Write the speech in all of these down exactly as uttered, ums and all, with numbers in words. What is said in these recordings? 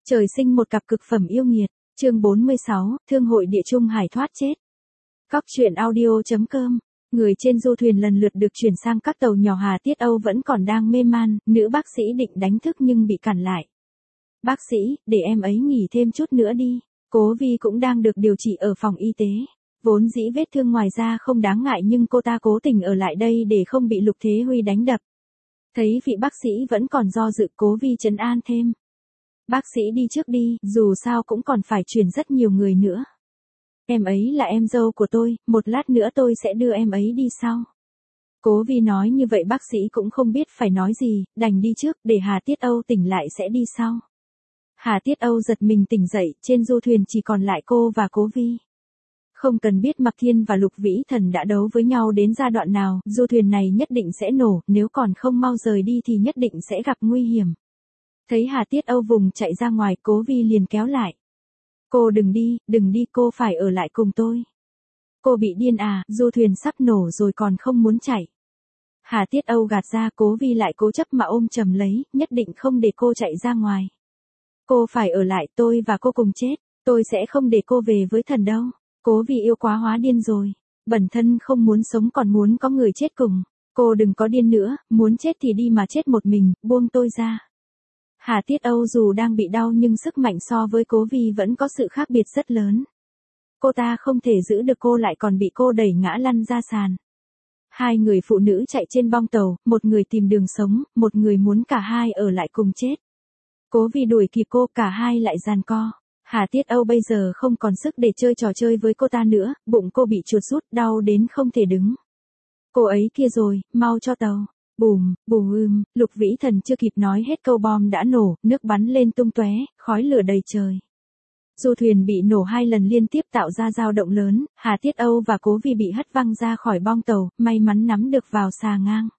Trời sinh một cặp cực phẩm yêu nghiệt, chương bốn mươi sáu, Thương hội địa trung hải thoát chết. Cóc truyện audio chấm com. Người trên du thuyền lần lượt được chuyển sang các tàu nhỏ. Hà Tiết Âu vẫn còn đang mê man, nữ bác sĩ định đánh thức nhưng bị cản lại. Bác sĩ, để em ấy nghỉ thêm chút nữa đi. Cố Vi cũng đang được điều trị ở phòng y tế. Vốn dĩ vết thương ngoài da không đáng ngại nhưng cô ta cố tình ở lại đây để không bị Lục Thế Huy đánh đập. Thấy vị bác sĩ vẫn còn do dự, Cố Vi trấn an thêm. Bác sĩ đi trước đi, dù sao cũng còn phải chuyển rất nhiều người nữa. Em ấy là em dâu của tôi, một lát nữa tôi sẽ đưa em ấy đi sau. Cố Vi nói như vậy bác sĩ cũng không biết phải nói gì, đành đi trước để Hà Tiết Âu tỉnh lại sẽ đi sau. Hà Tiết Âu giật mình tỉnh dậy, trên du thuyền chỉ còn lại cô và Cố Vi. Không cần biết Mạc Thiên và Lục Vĩ Thần đã đấu với nhau đến giai đoạn nào, du thuyền này nhất định sẽ nổ, nếu còn không mau rời đi thì nhất định sẽ gặp nguy hiểm. Thấy Hà Tiết Âu vùng chạy ra ngoài, Cố Vi liền kéo lại. Cô đừng đi, đừng đi, cô phải ở lại cùng tôi. Cô bị điên à, du thuyền sắp nổ rồi còn không muốn chạy. Hà Tiết Âu gạt ra, Cố Vi lại cố chấp mà ôm chầm lấy, nhất định không để cô chạy ra ngoài. Cô phải ở lại, tôi và cô cùng chết, tôi sẽ không để cô về với Thần đâu. Cố Vi yêu quá hóa điên rồi, bản thân không muốn sống còn muốn có người chết cùng. Cô đừng có điên nữa, muốn chết thì đi mà chết một mình, buông tôi ra. Hà Tiết Âu dù đang bị đau nhưng sức mạnh so với Cố Vi vẫn có sự khác biệt rất lớn. Cô ta không thể giữ được cô lại còn bị cô đẩy ngã lăn ra sàn. Hai người phụ nữ chạy trên bong tàu, một người tìm đường sống, một người muốn cả hai ở lại cùng chết. Cố Vi đuổi kịp cô, cả hai lại giằng co. Hà Tiết Âu bây giờ không còn sức để chơi trò chơi với cô ta nữa, bụng cô bị chuột rút, đau đến không thể đứng. Cô ấy kia rồi, mau cho tàu. Bùm, bùm ưm, Lục Vĩ Thần chưa kịp nói hết câu bom đã nổ, nước bắn lên tung tóe, khói lửa đầy trời. Du thuyền bị nổ hai lần liên tiếp tạo ra dao động lớn, Hà Tiết Âu và Cố Vi bị hất văng ra khỏi bong tàu, may mắn nắm được vào xà ngang.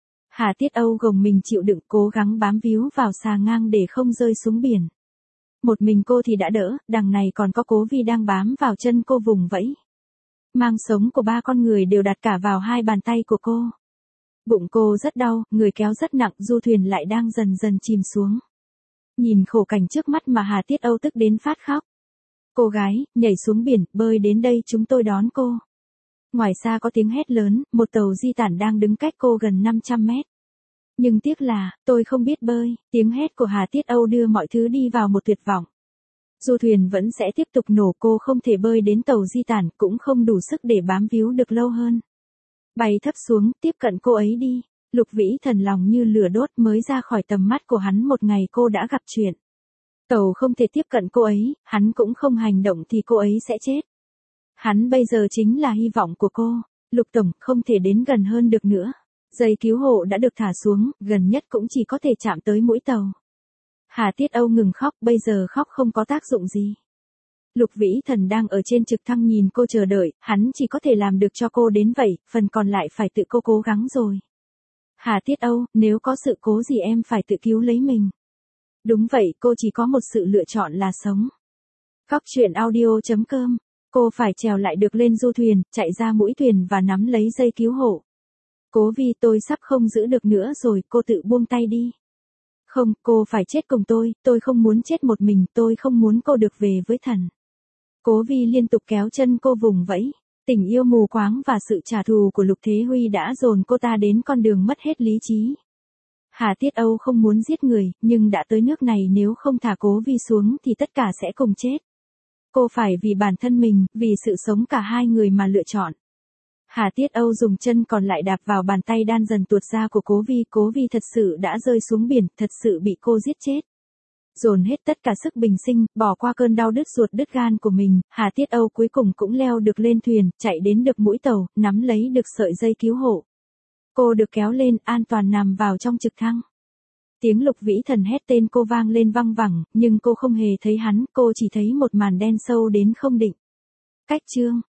Hà Tiết Âu gồng mình chịu đựng, cố gắng bám víu vào xà ngang để không rơi xuống biển. Một mình cô thì đã đỡ, đằng này còn có Cố Vi đang bám vào chân cô vùng vẫy. Mang sống của ba con người đều đặt cả vào hai bàn tay của cô. Bụng cô rất đau, người kéo rất nặng, du thuyền lại đang dần dần chìm xuống. Nhìn khổ cảnh trước mắt mà Hà Tiết Âu tức đến phát khóc. Cô gái, nhảy xuống biển, bơi đến đây chúng tôi đón cô. Ngoài xa có tiếng hét lớn, một tàu di tản đang đứng cách cô gần năm trăm mét. Nhưng tiếc là, tôi không biết bơi, tiếng hét của Hà Tiết Âu đưa mọi thứ đi vào một tuyệt vọng. Du thuyền vẫn sẽ tiếp tục nổ, cô không thể bơi đến tàu di tản, cũng không đủ sức để bám víu được lâu hơn. Bay thấp xuống, tiếp cận cô ấy đi. Lục Vĩ Thần lòng như lửa đốt, mới ra khỏi tầm mắt của hắn một ngày cô đã gặp chuyện. Tàu không thể tiếp cận cô ấy, hắn cũng không hành động thì cô ấy sẽ chết. Hắn bây giờ chính là hy vọng của cô. Lục Tổng, không thể đến gần hơn được nữa. Dây cứu hộ đã được thả xuống, gần nhất cũng chỉ có thể chạm tới mũi tàu. Hà Tiết Âu ngừng khóc, bây giờ khóc không có tác dụng gì. Lục Vĩ Thần đang ở trên trực thăng nhìn cô chờ đợi, hắn chỉ có thể làm được cho cô đến vậy, phần còn lại phải tự cô cố gắng rồi. Hà Tiết Âu, nếu có sự cố gì em phải tự cứu lấy mình. Đúng vậy, cô chỉ có một sự lựa chọn là sống. Cóc truyện audio chấm com. Cô phải trèo lại được lên du thuyền, chạy ra mũi thuyền và nắm lấy dây cứu hộ. Cố Vi, tôi sắp không giữ được nữa rồi, cô tự buông tay đi. Không, cô phải chết cùng tôi, tôi không muốn chết một mình, tôi không muốn cô được về với Thần. Cố Vi liên tục kéo chân cô vùng vẫy. Tình yêu mù quáng và sự trả thù của Lục Thế Huy đã dồn cô ta đến con đường mất hết lý trí. Hà Tiết Âu không muốn giết người, nhưng đã tới nước này nếu không thả Cố Vi xuống thì tất cả sẽ cùng chết. Cô phải vì bản thân mình, vì sự sống cả hai người mà lựa chọn. Hà Tiết Âu dùng chân còn lại đạp vào bàn tay đan dần tuột ra của Cố Vi. Cố Vi thật sự đã rơi xuống biển, thật sự bị cô giết chết. Dồn hết tất cả sức bình sinh, bỏ qua cơn đau đứt ruột đứt gan của mình, Hà Tiết Âu cuối cùng cũng leo được lên thuyền, chạy đến được mũi tàu, nắm lấy được sợi dây cứu hộ. Cô được kéo lên, an toàn nằm vào trong trực thăng. Tiếng Lục Vĩ Thần hét tên cô vang lên văng vẳng, nhưng cô không hề thấy hắn, cô chỉ thấy một màn đen sâu đến không định. Cách chương